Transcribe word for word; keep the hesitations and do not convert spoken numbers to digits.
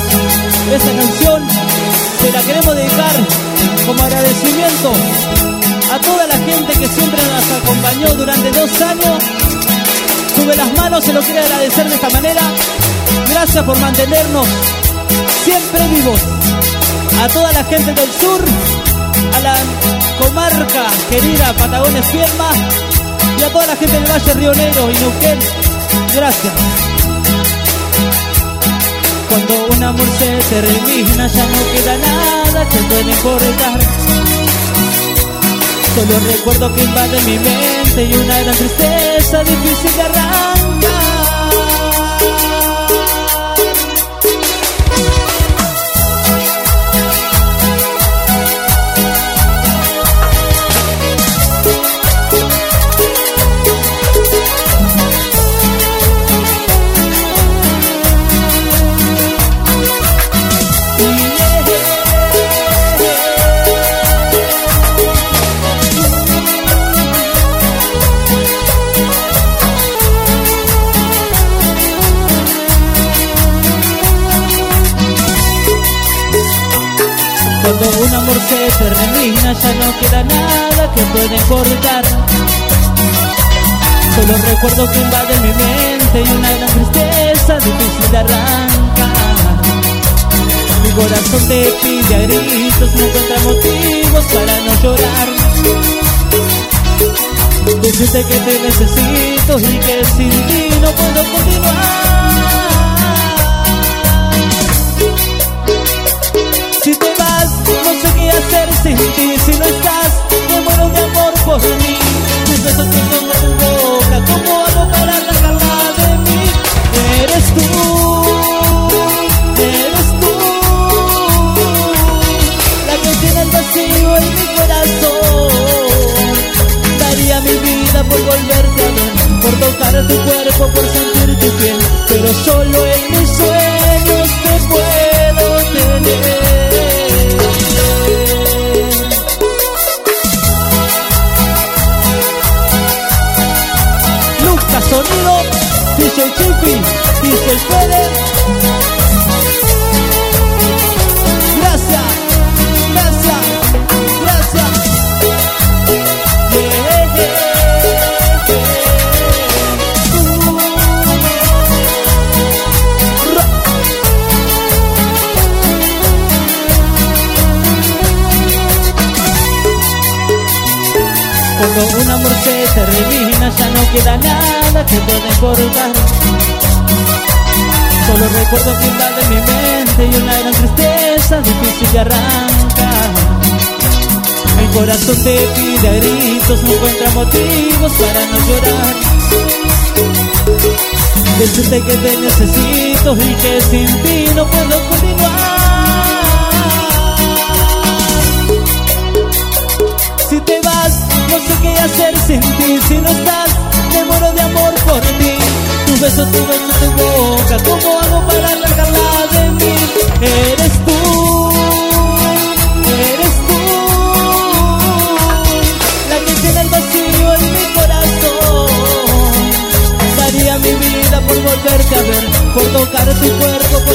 Esta canción se la queremos dedicar como agradecimiento a toda la gente que siempre nos acompañó durante dos años. Sube las manos, se lo quiere agradecer de esta manera. Gracias por mantenernos siempre vivos. A toda la gente del sur, a la comarca querida Patagones Fielma y a toda la gente del Valle Río Negro y Neuquén, gracias. Cuando un amor se termina ya no queda nada que pueda importar. Solo recuerdo que invade mi mente y una gran tristeza difícil de arrancar. Cuando un amor se termina ya no queda nada que pueda importar. Solo recuerdo que invade mi mente y una gran tristeza difícil de arrancar. Mi corazón te pide a gritos, no encuentra motivos para no llorar. Decirte que te necesito y que sin ti no puedo continuar. Si te vas, no sé qué hacer sin ti. Si no estás, me muero de amor por mí. Tus besos que son en tu boca, ¿cómo hago para arrancarla de mí? Eres tú, eres tú, la que tiene el vacío en mi corazón. Daría mi vida por volverte a ver, por tocar tu cuerpo, por sentir tu piel, pero solo en mis sueños te puedo tener. Sonido, D J Chippy, D J Fede. Gracias, gracias, gracias. Yeah, yeah, yeah. Cuando un amor se termina ya no queda nada que pueda importar. Solo recuerdo que invade mi mente y una gran tristeza difícil de arrancar. Mi corazón te pide a gritos, no encuentra motivos para no llorar. Decirte que te necesito y que sin ti no puedo continuar. Si te vas, no sé qué hacer sin ti. Si no estás, me muero de amor por ti. Tu beso, tu beso, tu boca, ¿cómo hago para arrancarla de mí? Eres tú, eres tú, la que tiene el vacío en mi corazón. Daría mi vida por volverte a ver, por tocar tu cuerpo,